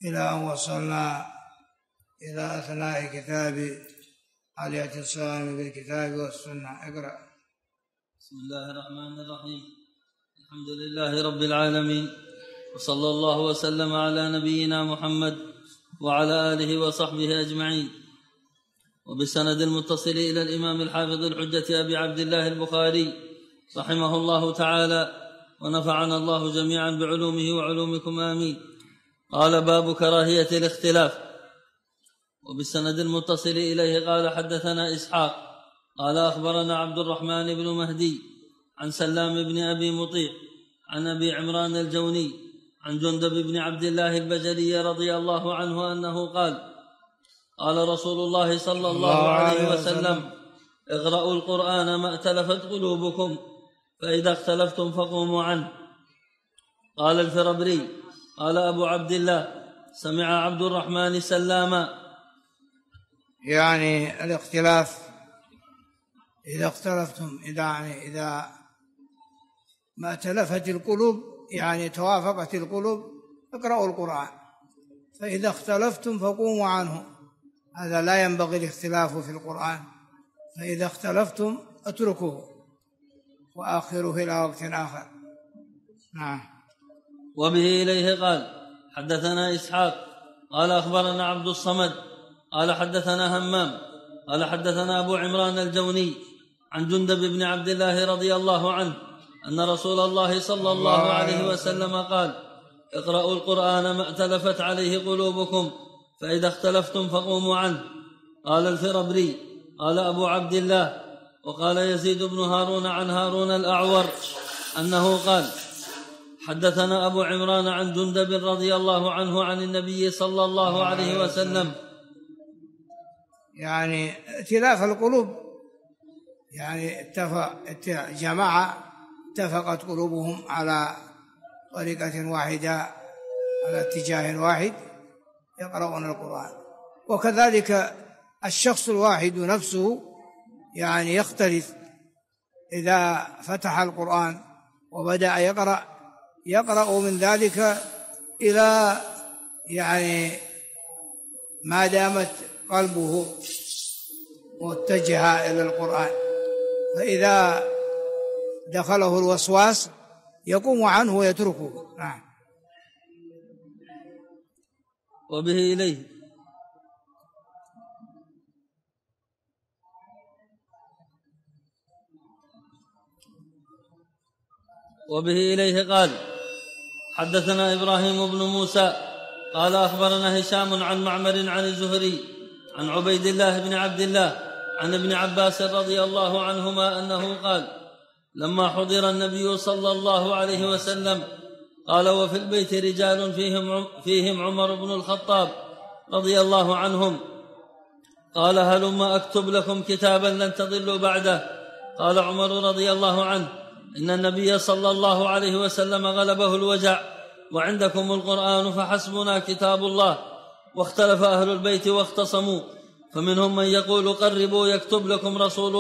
إلى أن وصلنا إلى أثناء كتاب الاعتصام بالكتاب والسنة. اقرأ. بسم الله الرحمن الرحيم. الحمد لله رب العالمين، وصلى الله وسلم على نبينا محمد وعلى آله وصحبه أجمعين. وبسند المتصل إلى الإمام الحافظ الحجة أبي عبد الله البخاري رحمه الله تعالى، ونفعنا الله جميعا بعلومه وعلومكم آمين. قال: باب كراهية الاختلاف. وبالسند المتصل إليه قال: حدثنا إسحاق قال: أخبرنا عبد الرحمن بن مهدي عن سلام بن أبي مطيع عن أبي عمران الجوني عن جندب بن عبد الله البجلي رضي الله عنه أنه قال: قال رسول الله صلى الله عليه وسلم: اقرأوا القرآن ما ائتلفت قلوبكم، فإذا اختلفتم فقوموا عنه. قال الفربري: قال أبو عبد الله: سمع عبد الرحمن سلاما. يعني الاختلاف إذا اختلفتم، إذا ما ائتلفت القلوب، يعني توافقت القلوب، اقرأوا القرآن، فإذا اختلفتم فقوموا عنه. هذا لا ينبغي الاختلاف في القرآن، فإذا اختلفتم اتركوه وآخره إلى وقت آخر. نعم. وبه إليه قال: حدثنا إسحاق قال: أخبرنا عبد الصمد قال: حدثنا همام قال: حدثنا أبو عمران الجوني عن جندب بن عبد الله رضي الله عنه أن رسول الله صلى الله عليه وسلم قال: اقرأوا القرآن ما ائتلفت عليه قلوبكم، فإذا اختلفتم فقوموا عنه. قال الفربري: قال أبو عبد الله. وقال يزيد بن هارون عن هارون الأعور أنه قال: حدثنا أبو عمران عن جندب رضي الله عنه عن النبي صلى الله عليه وسلم. يعني ائتلاف القلوب، يعني جماعة اتفقت قلوبهم على طريقة واحدة، على اتجاه واحد، يقرؤون القرآن. وكذلك الشخص الواحد نفسه يعني يختلف، إذا فتح القرآن وبدأ يقرأ من ذلك إلى يعني ما دامت قلبه متجهة إلى القرآن، فإذا دخله الوسواس يقوم عنه ويتركه. نعم. وبه إليه قال: حدثنا إبراهيم بن موسى قال: أخبرنا هشام عن معمر عن الزهري عن عبيد الله بن عبد الله عن ابن عباس رضي الله عنهما أنه قال: لما حضر النبي صلى الله عليه وسلم قال: وفي البيت رجال فيهم عمر بن الخطاب رضي الله عنهم، قال: هلما أكتب لكم كتابا لن تضلوا بعده. قال عمر رضي الله عنه: إن النبي صلى الله عليه وسلم غلبه الوجع، وعندكم القرآن، فحسبنا كتاب الله. واختلف أهل البيت واختصموا، فمنهم من يقول: قربوا يكتب لكم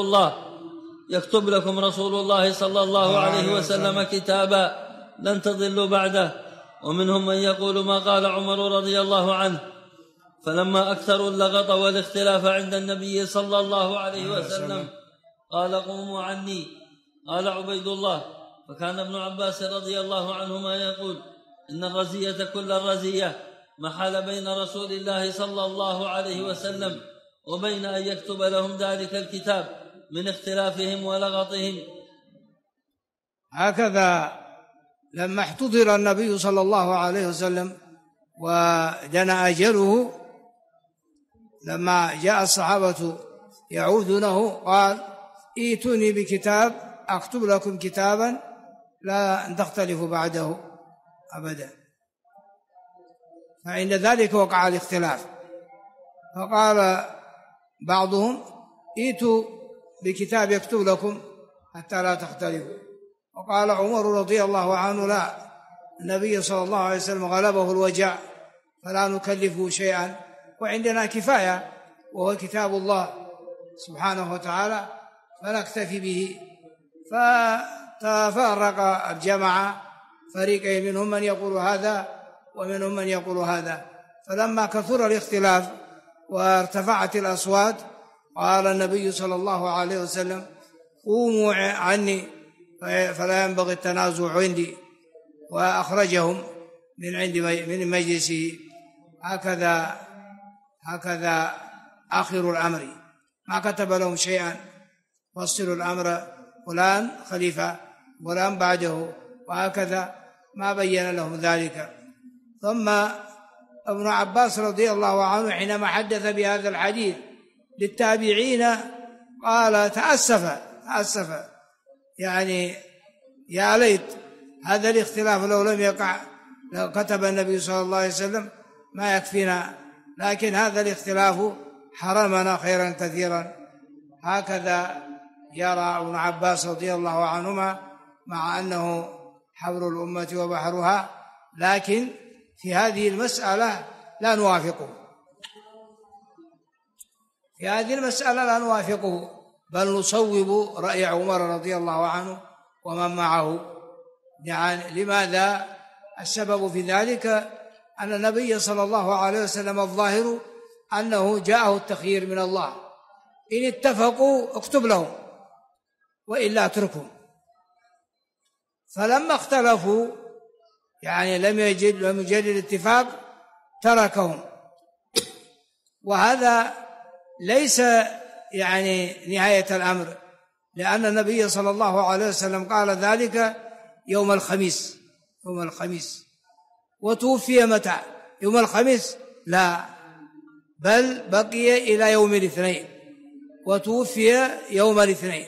رسول الله صلى الله عليه وسلم كتابا لن تضلوا بعده. ومنهم من يقول ما قال عمر رضي الله عنه. فلما أكثروا اللغط والاختلاف عند النبي صلى الله عليه وسلم قال: قوموا عني. قال عبيد الله: فكان ابن عباس رضي الله عنهما يقول: إن الرزية كل الرزية ما حال بين رسول الله صلى الله عليه وسلم وبين أن يكتب لهم ذلك الكتاب من اختلافهم ولغطهم. هكذا لما احتضر النبي صلى الله عليه وسلم ودنا أجله، لما جاء الصحابة يعودونه قال: ائتوني بكتاب أكتب لكم كتابا لا تختلفوا بعده أبدا. فعند ذلك وقع الاختلاف، فقال بعضهم: ائتوا بكتاب يكتب لكم حتى لا تختلفوا. وقال عمر رضي الله عنه: لا، النبي صلى الله عليه وسلم غلبه الوجع فلا نكلفه شيئا، وعندنا كفاية وهو كتاب الله سبحانه وتعالى، فنكتفي به. فتفرق الجماعة فريقين، منهم من يقول هذا ومنهم من يقول هذا، فلما كثر الاختلاف وارتفعت الأصوات قال النبي صلى الله عليه وسلم: قوموا عني فلا ينبغي التنازع عندي، وأخرجهم من مجلسه. هكذا آخر الأمر، ما كتب لهم شيئا، وصلوا الأمر فلان خليفة فلان بعده، وهكذا ما بين لهم ذلك. ثم ابن عباس رضي الله عنه حينما حدث بهذا الحديث للتابعين قال: تأسف يعني يا ليت هذا الاختلاف لو لم يقع لو كتب النبي صلى الله عليه وسلم ما يكفينا، لكن هذا الاختلاف حرمنا خيرا كثيرا. هكذا يرى ابن عباس رضي الله عنهما، مع أنه حبر الأمة وبحرها، لكن في هذه المسألة لا نوافقه، بل نصوب رأي عمر رضي الله عنه ومن معه. يعني لماذا؟ السبب في ذلك أن النبي صلى الله عليه وسلم الظاهر أنه جاءه التخيير من الله، إن اتفقوا اكتب لهم وإلا اتركهم. فلما اختلفوا يعني لم يجد الاتفاق تركهم، وهذا ليس يعني نهاية الأمر، لأن النبي صلى الله عليه وسلم قال ذلك يوم الخميس، وتوفي متى؟ يوم الخميس؟ لا، بل بقي إلى يوم الاثنين، وتوفي يوم الاثنين.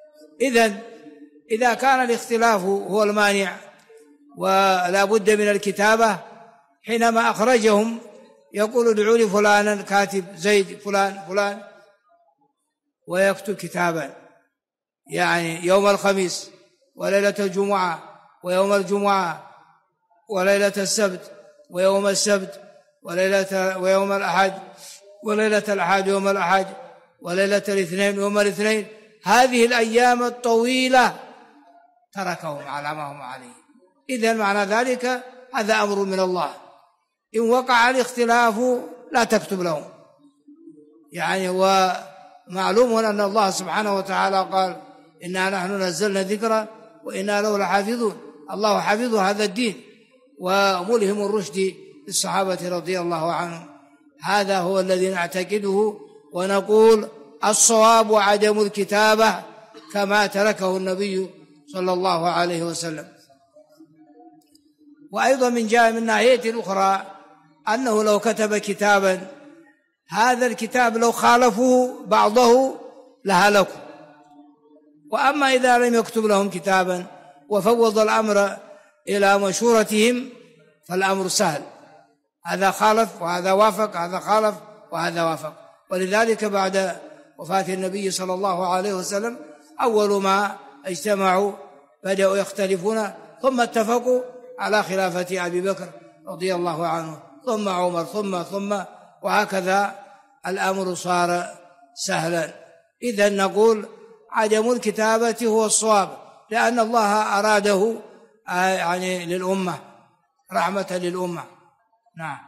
إذا كان الاختلاف هو المانع ولا بد من الكتابة، حينما أخرجهم يقول: ادعوا لي فلانا كاتب زيد فلان ويكتب كتابا، يعني يوم الخميس وليلة الجمعة ويوم الجمعة وليلة السبت ويوم السبت ويوم الأحد وليلة الأحد ويوم الأحد وليلة الاثنين ويوم الاثنين. هذه الأيام الطويلة تركهم على ما هم عليه. إذن معنى ذلك هذا أمر من الله، إن وقع الاختلاف لا تكتب لهم. يعني ومعلوم أن الله سبحانه وتعالى قال: إنا نحن نزلنا ذكرا وإنا له لحافظون. الله حافظ هذا الدين وملهم الرشد للصحابة رضي الله عنهم. هذا هو الذي نعتقده ونقول: الصواب عدم الكتابة كما تركه النبي صلى الله عليه وسلم. وأيضا من ناحية الأخرى أنه لو كتب كتابا، هذا الكتاب لو خالفوه بعضه لهلكوا، وأما إذا لم يكتب لهم كتابا وفوض الأمر إلى مشورتهم فالأمر سهل، هذا خالف وهذا وافق، هذا خالف وهذا وافق. ولذلك بعد وفاة النبي صلى الله عليه وسلم أول ما اجتمعوا بدأوا يختلفون، ثم اتفقوا على خلافة أبي بكر رضي الله عنه، ثم عمر، ثم وهكذا الأمر صار سهلا. إذن نقول عدم الكتابة هو الصواب، لأن الله أراده يعني للأمة، رحمة للأمة. نعم.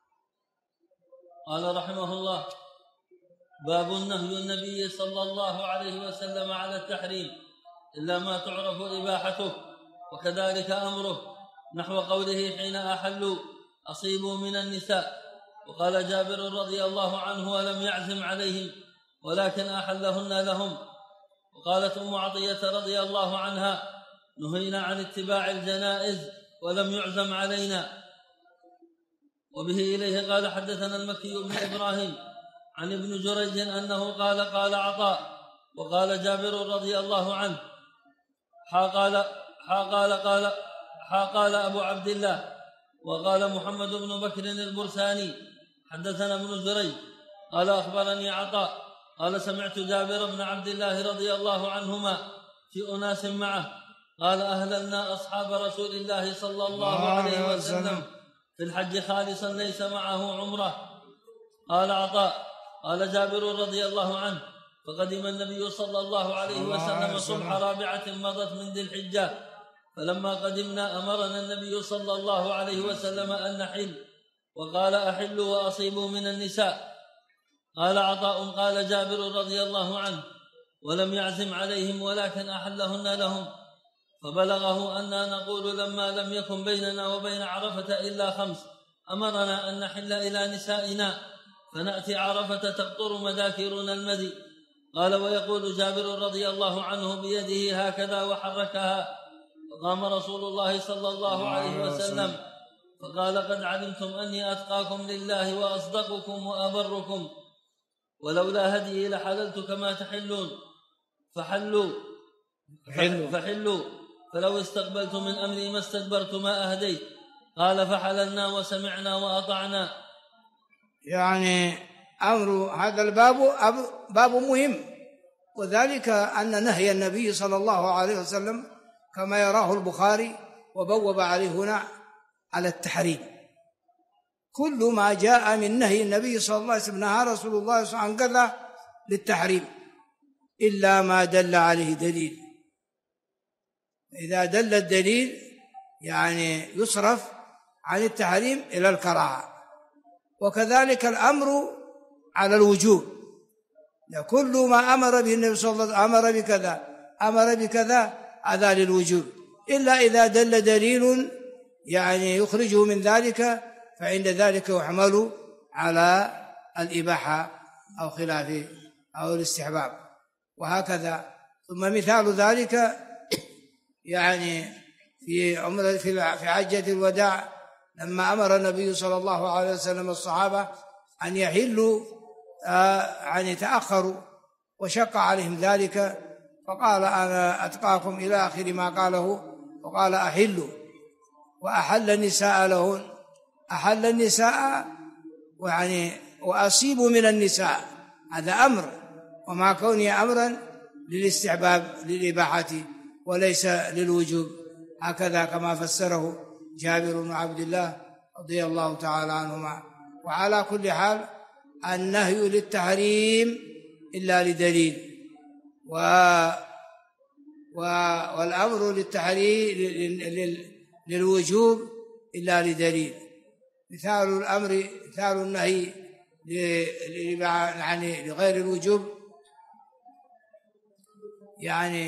قال رحمه الله: باب نهي النبي صلى الله عليه وسلم على التحريم إلا ما تعرف إباحته، وكذلك أمره، نحو قوله حين أحلوا: أصيبوا من النساء. وقال جابر رضي الله عنه: ولم يعزم عليهم ولكن أحلهن لهم. وقالت أم عطية رضي الله عنها: نهينا عن اتباع الجنائز ولم يعزم علينا. وبه إليه قال حدثنا المكي بن إبراهيم عن ابن جريج أنه قال عطاء: وقال جابر رضي الله عنه: قال أبو عبد الله. وقال محمد بن بكر البرساني: حدثنا ابن جريج قال أخبرني عطاء قال: سمعت جابر بن عبد الله رضي الله عنهما في أناس معه قال: أهللنا أصحاب رسول الله صلى الله عليه وسلم في الحج خالصا ليس معه عمره. قال عطاء: قال جابر رضي الله عنه: فقدم النبي صلى الله عليه وسلم صبح رابعة مضت من ذي الحجة، فلما قدمنا أمرنا النبي صلى الله عليه وسلم أن نحل، وقال أحلوا وأصيبوا من النساء. قال عطاء قال جابر رضي الله عنه: ولم يعزم عليهم ولكن أحلهن لهم، فبلغه أننا نقول لما لم يكن بيننا وبين عرفة إلا 5 أمرنا أن نحل إلى نسائنا، فنأتي عرفة تقطر مذاكرنا المدي. قال: ويقول جابر رضي الله عنه بيده هكذا وحركها. فقام رسول الله صلى الله عليه وسلم فقال: قد علمتم أني أتقاكم لله وأصدقكم وأبركم، ولولا هدي لحللت كما تحلون، فحلوا فلو استقبلت من أمري ما استدبرت ما أهديت. قال: فحللنا وسمعنا وأطعنا. يعني أمر هذا الباب باب مهم، وذلك أن نهي النبي صلى الله عليه وسلم كما يراه البخاري وبوب عليه هنا على التحريم. كل ما جاء من نهي النبي صلى الله عليه وسلم نهى رسول الله صلى الله عليه وسلم عن كذا للتحريم إلا ما دل عليه دليل. إذا دل الدليل يعني يصرف عن التحريم إلى الكراهة. وكذلك الأمر على الوجوب، كل ما أمر به النبي صلى الله عليه وسلم أمر بكذا هذا للوجوب، إلا إذا دل دليل يعني يخرجه من ذلك، فعند ذلك يحمل على الإباحة أو خلافه أو الاستحباب، وهكذا. ثم مثال ذلك يعني في حجة الوداع لما أمر النبي صلى الله عليه وسلم الصحابة أن يحلوا أن يتأخروا، وشق عليهم ذلك، فقال: أنا أتقاكم إلى آخر ما قاله، وقال: أحلوا، وأحل النساء لهن، أحل النساء ويعني وأصيبوا من النساء، هذا أمر، وما كونه أمرا للاستحباب للإباحة وليس للوجوب، هكذا كما فسره جابر بن عبد الله رضي الله تعالى عنهما. وعلى كل حال النهي للتحريم إلا لدليل، والأمر للتحريم للوجوب إلا لدليل. مثال النهي يعني لغير الوجوب، يعني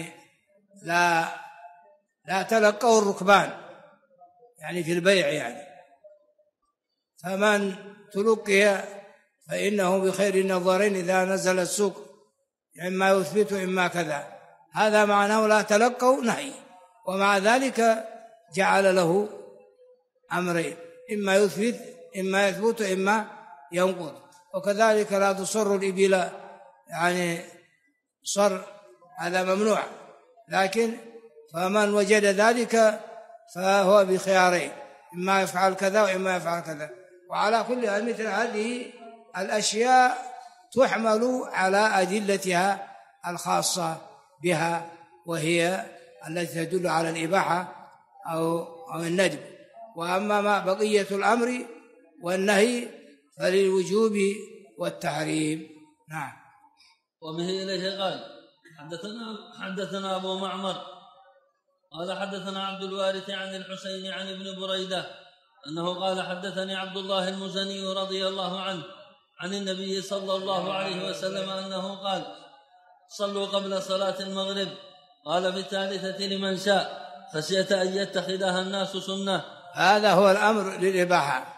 لا تلقوا الركبان يعني في البيع، يعني فمن تلقي فإنه بخير النظرين إذا نزل السوق، إما يثبت إما كذا، هذا معناه لا تلقوا نهي. ومع ذلك جعل له أمرين: إما يثبت إما ينقض. وكذلك لا تصر الإبل، يعني صر هذا ممنوع، لكن فمن وجد ذلك فهو بخيارين: إما يفعل كذا وإما يفعل كذا. وعلى كل حال مثل هذه الأشياء تحمل على أدلتها الخاصة بها، وهي التي تدل على الإباحة أو الندب. وأما ما بقية الأمر والنهي فللوجوب والتحريم. نعم. وبه إليه قال: حدثنا أبو معمر قال حدثنا عبد الوارث عن الحسين عن ابن بريدة أنه قال: حدثني عبد الله المزني رضي الله عنه عن النبي صلى الله عليه وسلم أنه قال: صلوا قبل صلاة المغرب. قال: في الثالثة لمن شاء، خشية أن يتخذها الناس سنة. هذا هو الأمر للإباحة.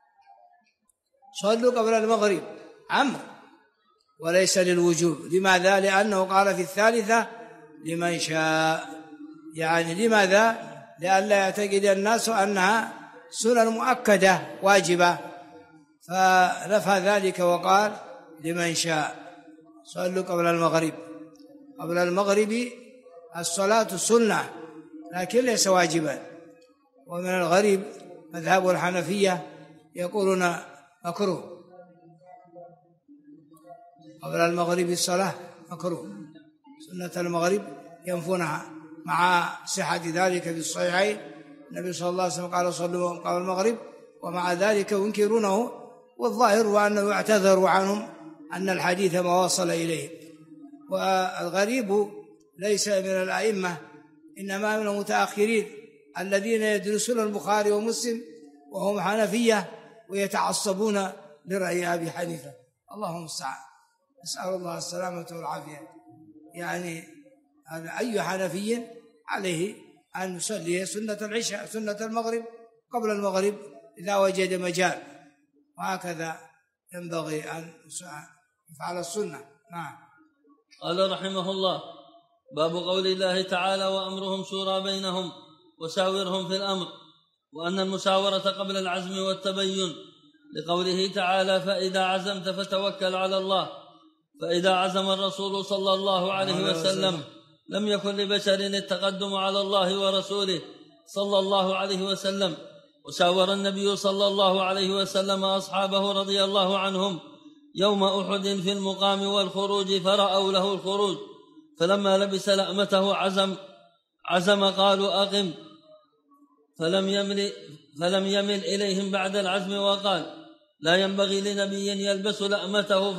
صلوا قبل المغرب أمر وليس للوجوب. لماذا؟ لأنه قال في الثالثة لمن شاء، يعني لماذا؟ لئلا يعتقد الناس أنها سنن مؤكدة واجبة، فنفى ذلك وقال لمن شاء. صلوا قبل المغرب. قبل المغرب الصلاة سنة لكن ليس واجبا. ومن الغريب مذهب الحنفية يقولون مكروه قبل المغرب الصلاة مكروه، سنة المغرب ينفونها، مع صحة ذلك في الصحيحين النبي صلى الله عليه وسلم قال: صلوا قبل المغرب، ومع ذلك ينكرونه. والظاهر هو أنه يعتذر عنهم أن الحديث ما وصل إليه. والغريب ليس من الأئمة، إنما من المتأخرين الذين يدرسون البخاري ومسلم وهم حنفية ويتعصبون لرأي أبي حنيفة. اللهم المستعان، نسأل الله السلامة والعافية. يعني أي حنفي عليه أن يصلي سنة العشاء سنة المغرب قبل المغرب إذا وجد مجال، وهكذا ينبغي أن يفعل السنة. نعم. قال رحمه الله: باب قول الله تعالى: وأمرهم شورى بينهم وشاورهم في الأمر، وأن المشاورة قبل العزم والتبين، لقوله تعالى: فإذا عزمت فتوكل على الله. فإذا عزم الرسول صلى الله عليه وسلم لم يكن لبشر التقدم على الله ورسوله صلى الله عليه وسلم. وشاور النبي صلى الله عليه وسلم أصحابه رضي الله عنهم يوم أحد في المقام والخروج، فرأوا له الخروج، فلما لبس لأمته عزم قالوا: أقم. فلم يمل إليهم بعد العزم، وقال: لا ينبغي لنبي يلبس لأمته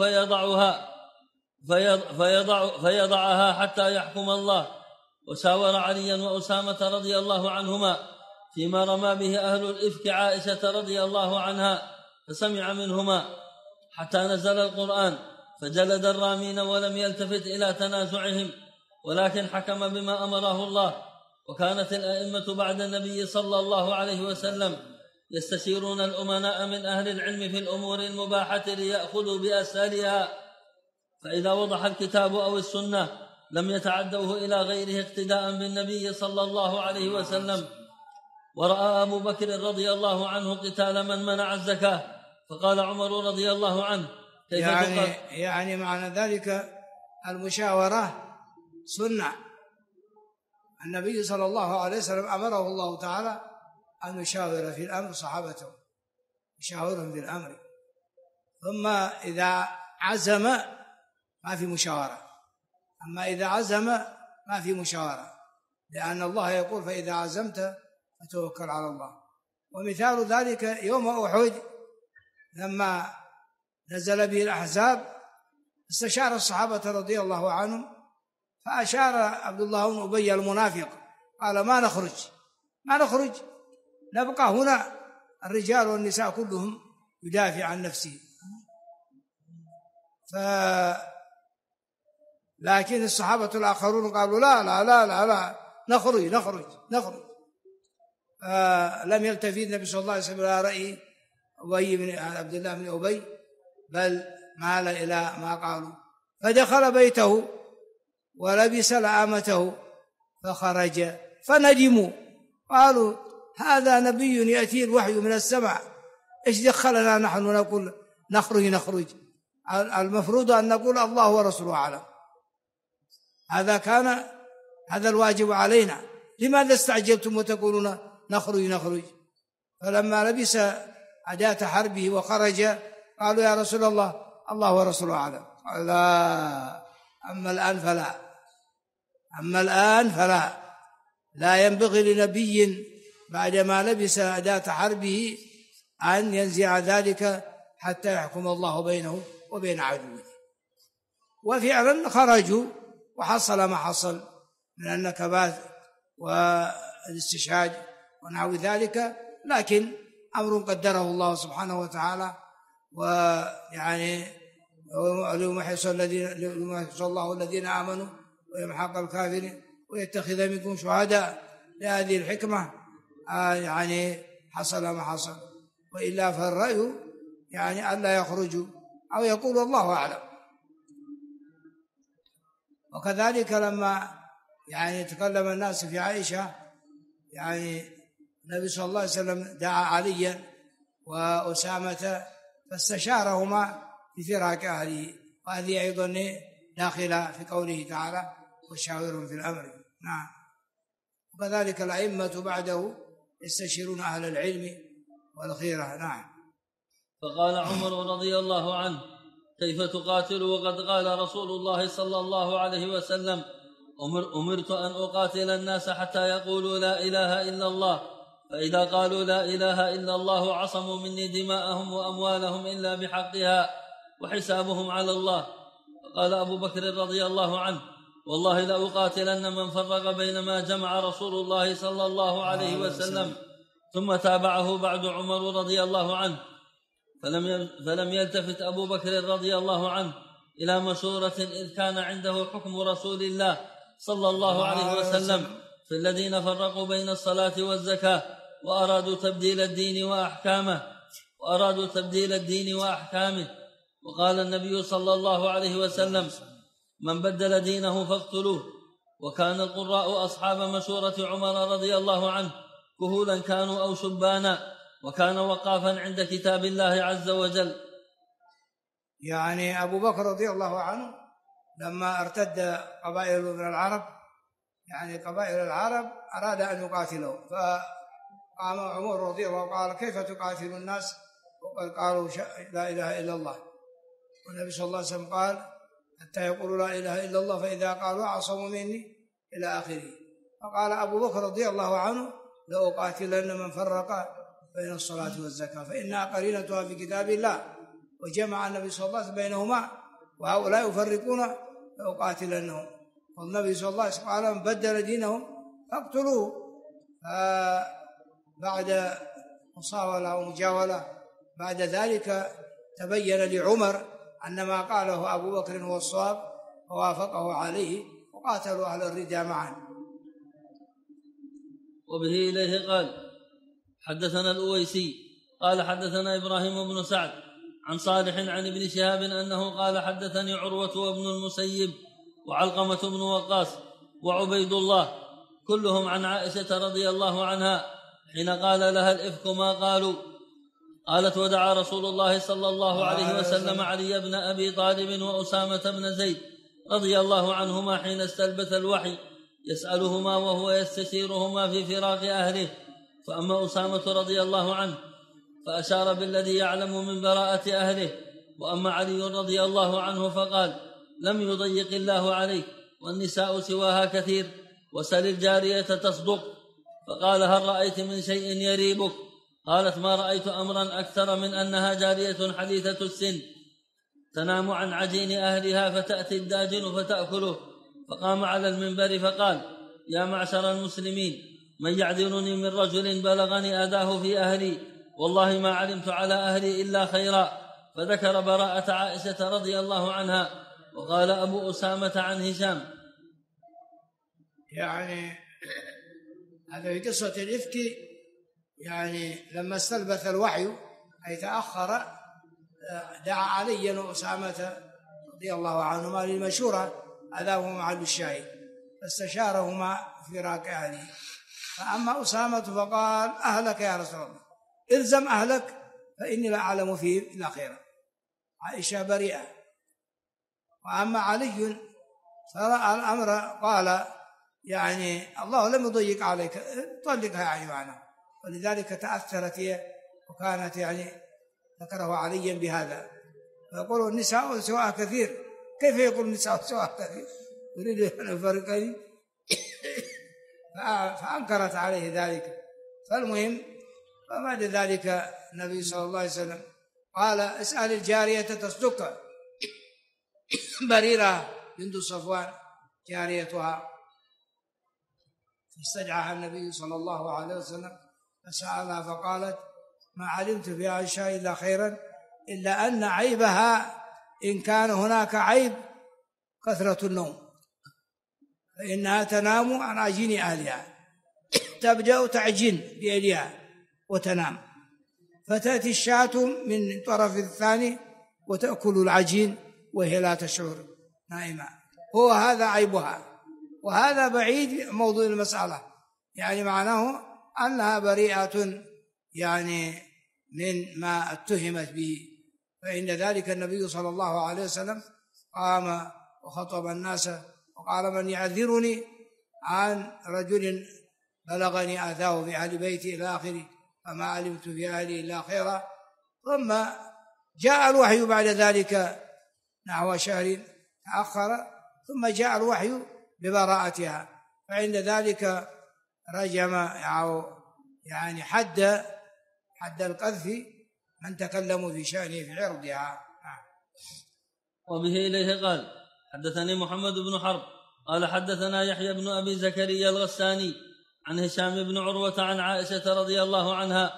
فيضعها حتى يحكم الله. وشاور عليا وأسامة رضي الله عنهما فيما رمى به أهل الإفك عائشة رضي الله عنها، فسمع منهما حتى نزل القرآن، فجلد الرامين ولم يلتفت إلى تنازعهم، ولكن حكم بما أمره الله. وكانت الأئمة بعد النبي صلى الله عليه وسلم يستشيرون الأمناء من أهل العلم في الأمور المباحة ليأخذوا بأسهلها، فإذا وضح الكتاب أو السنة لم يتعدوه إلى غيره اقتداء بالنبي صلى الله عليه وسلم. ورأى أبو بكر رضي الله عنه قتال من منع الزكاة، فقال عمر رضي الله عنه: كيف يعني معنى ذلك المشاورة سنة. النبي صلى الله عليه وسلم أمره الله تعالى أن يشاور في الأمر صحابته، يشاورهم في الأمر، ثم إذا عزم ما في مشاورة، أما إذا عزم ما في مشاورة، لأن الله يقول: فإذا عزمت فتوكل على الله. ومثال ذلك يوم أحد لما نزل به الأحزاب استشار الصحابة رضي الله عنهم، فأشار عبد الله بن أبي المنافق قال: ما نخرج نبقى هنا، الرجال والنساء كلهم يدافع عن نفسه. لكن الصحابة الآخرون قالوا: لا لا لا لا, لا نخرج. لم يلتفت النبي صلى الله عليه وسلم إلى رأي عبد الله بن أبي، بل مال إلى ما قالوا، فدخل بيته ولبس لآمته فخرج، فندموا قالوا: هذا نبي يأتي الوحي من السماء، إيش دخلنا نحن نقول نخرج؟ المفروض أن نقول الله ورسوله أعلم، هذا الواجب علينا، لماذا استعجلتم وتقولون نخرج؟ فلما لبس أداة حربه وخرج قالوا: يا رسول الله، الله ورسوله أعلم. قال: لا، أما الآن فلا لا ينبغي لنبي بعدما لبس أداة حربه أن ينزع ذلك حتى يحكم الله بينه وبين عدوه. وفعلا خرجوا وحصل ما حصل من النكبات والاستشهاد ونحو ذلك، لكن أمر قدره الله سبحانه وتعالى. ويعني ليمحص الله الذين آمنوا ويمحق الكافرين ويتخذ منكم شهداء، لهذه الحكمة يعني حصل ما حصل، وإلا فالرأي يعني ألا يخرجوا أو يقول الله أعلم. وكذلك لما يعني تكلم الناس في عائشة، يعني النبي صلى الله عليه وسلم دعا عليا وأسامة فاستشارهما في فراق أهله، وهذه أيضا داخلة في قوله تعالى: وشاورهم في الأمر. نعم. وكذلك الأئمة بعده يستشيرون أهل العلم والخيرة. نعم. فقال عمر رضي الله عنه: كيف تقاتل وقد قال رسول الله صلى الله عليه وسلم: أمرت أن أقاتل الناس حتى يقولوا لا إله إلا الله، فإذا قالوا لا إله إلا الله عصموا مني دماءهم وأموالهم إلا بحقها وحسابهم على الله. فقال أبو بكر رضي الله عنه: والله لأقاتلن من فرق بين ما جمع رسول الله صلى الله عليه وسلم. ثم تابعه بعد عمر رضي الله عنه: فلم يلتفت أبو بكر رضي الله عنه إلى مشورة إذ كان عنده حكم رسول الله صلى الله عليه وسلم في الذين فرقوا بين الصلاة والزكاة وأرادوا تبديل الدين وأحكامه. وقال النبي صلى الله عليه وسلم: من بدل دينه فاقتلوه. وكان القراء أصحاب مشورة عمر رضي الله عنه كهولا كانوا أو شبانا، وكان وقافا عند كتاب الله عز وجل. يعني أبو بكر رضي الله عنه لما ارتد قبائل من العرب، يعني قبائل العرب أراد أن يقاتلهم، فقام عمر رضي الله عنه قال: كيف تقاتل الناس وقد قالوا لا إله إلا الله؟ والنبي صلى الله عليه وسلم قال: حتى يقولوا لا إله إلا الله، فإذا قالوا عصموا مني، إلى آخره. فقال أبو بكر رضي الله عنه: لأقاتلن من فرق بين الصلاة والزكاة فإنها قرينتها في كتاب الله، وجمع النبي صلى الله عليه وسلم بينهما، وهؤلاء يفرقون لأقاتلنهم. والنبي صلى الله عليه وسلم قال: من بدل دينهم فاقتلوه. بعد مصاولة ومجاولة بعد ذلك تبين لعمر أن ما قاله أبو بكر هو الصواب، ووافقه عليه، وقاتلوا أهل الردة معا. وبه إليه قال: حدثنا الأويسي قال: حدثنا إبراهيم بن سعد عن صالح عن ابن شهاب أنه قال: حدثني عروة وابن المسيب وعلقمة بن وقاص وعبيد الله كلهم عن عائشة رضي الله عنها حين قال لها الإفك ما قالوا. قالت: ودعا رسول الله صلى الله عليه وسلم علي بن أبي طالب وأسامة بن زيد رضي الله عنهما حين استلبث الوحي يسألهما وهو يستشيرهما في فراق أهله. فأما أسامة رضي الله عنه فأشار بالذي يعلم من براءة أهله، وأما علي رضي الله عنه فقال: لم يضيق الله عليك، والنساء سواها كثير، وسل الجارية تصدق. فقال: هل رأيت من شيء يريبك؟ قالت: ما رأيت أمرا أكثر من أنها جارية حديثة السن تنام عن عجين أهلها فتأتي الداجن فتأكله. فقام على المنبر فقال: يا معشر المسلمين، من يعذرني من رجل بلغني أداه في أهلي؟ والله ما علمت على أهلي إلا خيرا. فذكر براءة عائشة رضي الله عنها. وقال أبو أسامة عن هشام: يعني هذا في قصة الإفك، يعني لما استلبث الوحي أي تأخر دعا علي وأسامة رضي الله عنهما للمشورة، هذا هو محل الشاهد، فاستشارهما في فراق أهله. فأما أسامة فقال: أهلك يا رسول الله، إلزم أهلك فإني لا أعلم فيه إلا خيرا. عائشة بريئة. وأما علي فرأى الأمر قال: يعني الله لم يضيق عليك، طلقها يعني معنا. ولذلك تأثرت هي، وكانت يعني ذكره عليا بهذا. فيقول: النساء سواء كثير. كيف يقول النساء سواء كثير؟ يريد أن يفرقني. فأنكرت عليه ذلك. فالمهم، فبعد ذلك النبي صلى الله عليه وسلم قال: اسأل الجارية تصدق. بريرة بنت صفوان جاريتها، فاستدعاها النبي صلى الله عليه وسلم فسألها، فقالت: ما علمت في عائشة إلا خيرا، إلا أن عيبها إن كان هناك عيب كثرة النوم، فإنها تنام عن عجين أهلها، تبدأ تعجن بيدها وتنام، فتأتي الشاة من طرف الثاني وتأكل العجين وهي لا تشعر نائمة. هو هذا عيبها، وهذا بعيد موضوع المسألة، يعني معناه أنها بريئة يعني من ما اتهمت به. فإن ذلك النبي صلى الله عليه وسلم قام وخطب الناس وقال: من يعذرني عن رجل بلغني آذاه في أهل بيتي إلى آخره، فما علمت في أهلي إلا خيرا. ثم جاء الوحي بعد ذلك نحو شهر تأخر، ثم جاء الوحي ببراءتها. فعند ذلك رجم يعني حد القذف من تكلموا في شأنه في عرضها. وبه إليه قال: حدثني محمد بن حرب قال: حدثنا يحيى بن أبي زكريا الغساني عن هشام بن عروة عن عائشة رضي الله عنها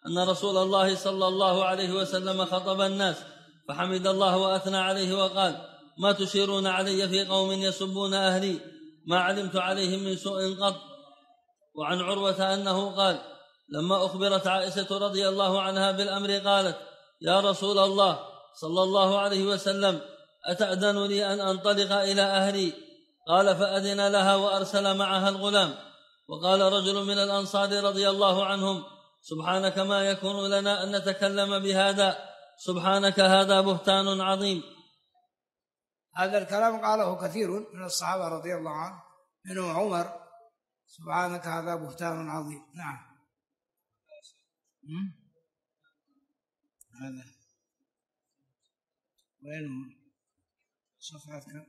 أن رسول الله صلى الله عليه وسلم خطب الناس فحمد الله وأثنى عليه وقال: ما تشيرون علي في قوم يسبون أهلي ما علمت عليهم من سوء قط. وعن عروة أنه قال: لما أخبرت عائشة رضي الله عنها بالأمر قالت: يا رسول الله صلى الله عليه وسلم، أتأذن لي أن أنطلق إلى أهلي؟ قال: فأذن لها وأرسل معها الغلام. وقال رجل من الأنصار رضي الله عنهم: سبحانك ما يكون لنا أن نتكلم بهذا، سبحانك هذا بهتان عظيم. هذا الكلام قاله كثير من الصحابة رضي الله عنهم، منهم عمر: سبحانك هذا بهتان عظيم. نعم. هذا وين صفحة كم؟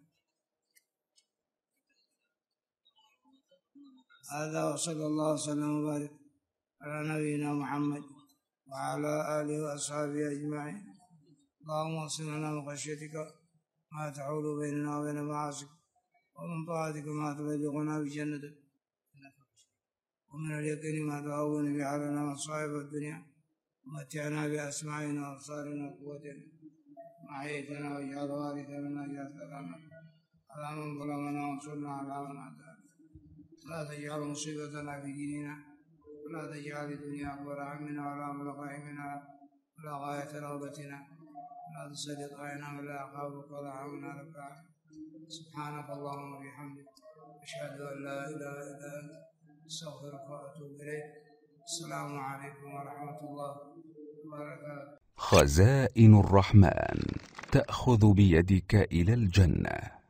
هذا. وصلى الله وسلم وبارك على نبينا محمد وعلى آله وأصحابه أجمعين. اللهم اقسم لنا من خشيتك ما تحول بيننا وبين معاصيك، ومن طاعتك ما تبلغنا بجنتك، ومن اليقين ما تهون به علينا مصائب الدنيا، ومتعنا بأسماعنا وأبصارنا وقوتنا ما أحييتنا، واجعل وارثا منا، واجعل ثارنا على من ظلمنا وانصرنا على من عادانا، لا تجعل مصيبتنا في ديننا، ولا تجعل الدنيا أكبر همنا ولا مبلغ علمنا ولا غاية رغبتنا، ولا تسلط علينا من لا يخافك ولا يرحمنا رب العالمين. سبحانك اللهم وبحمدك، أشهد أن لا إله إلا أنت، أستغفرك وأتوب إليك. السلام عليكم ورحمة الله وبركاته. خزائن الرحمن تأخذ بيدك إلى الجنة.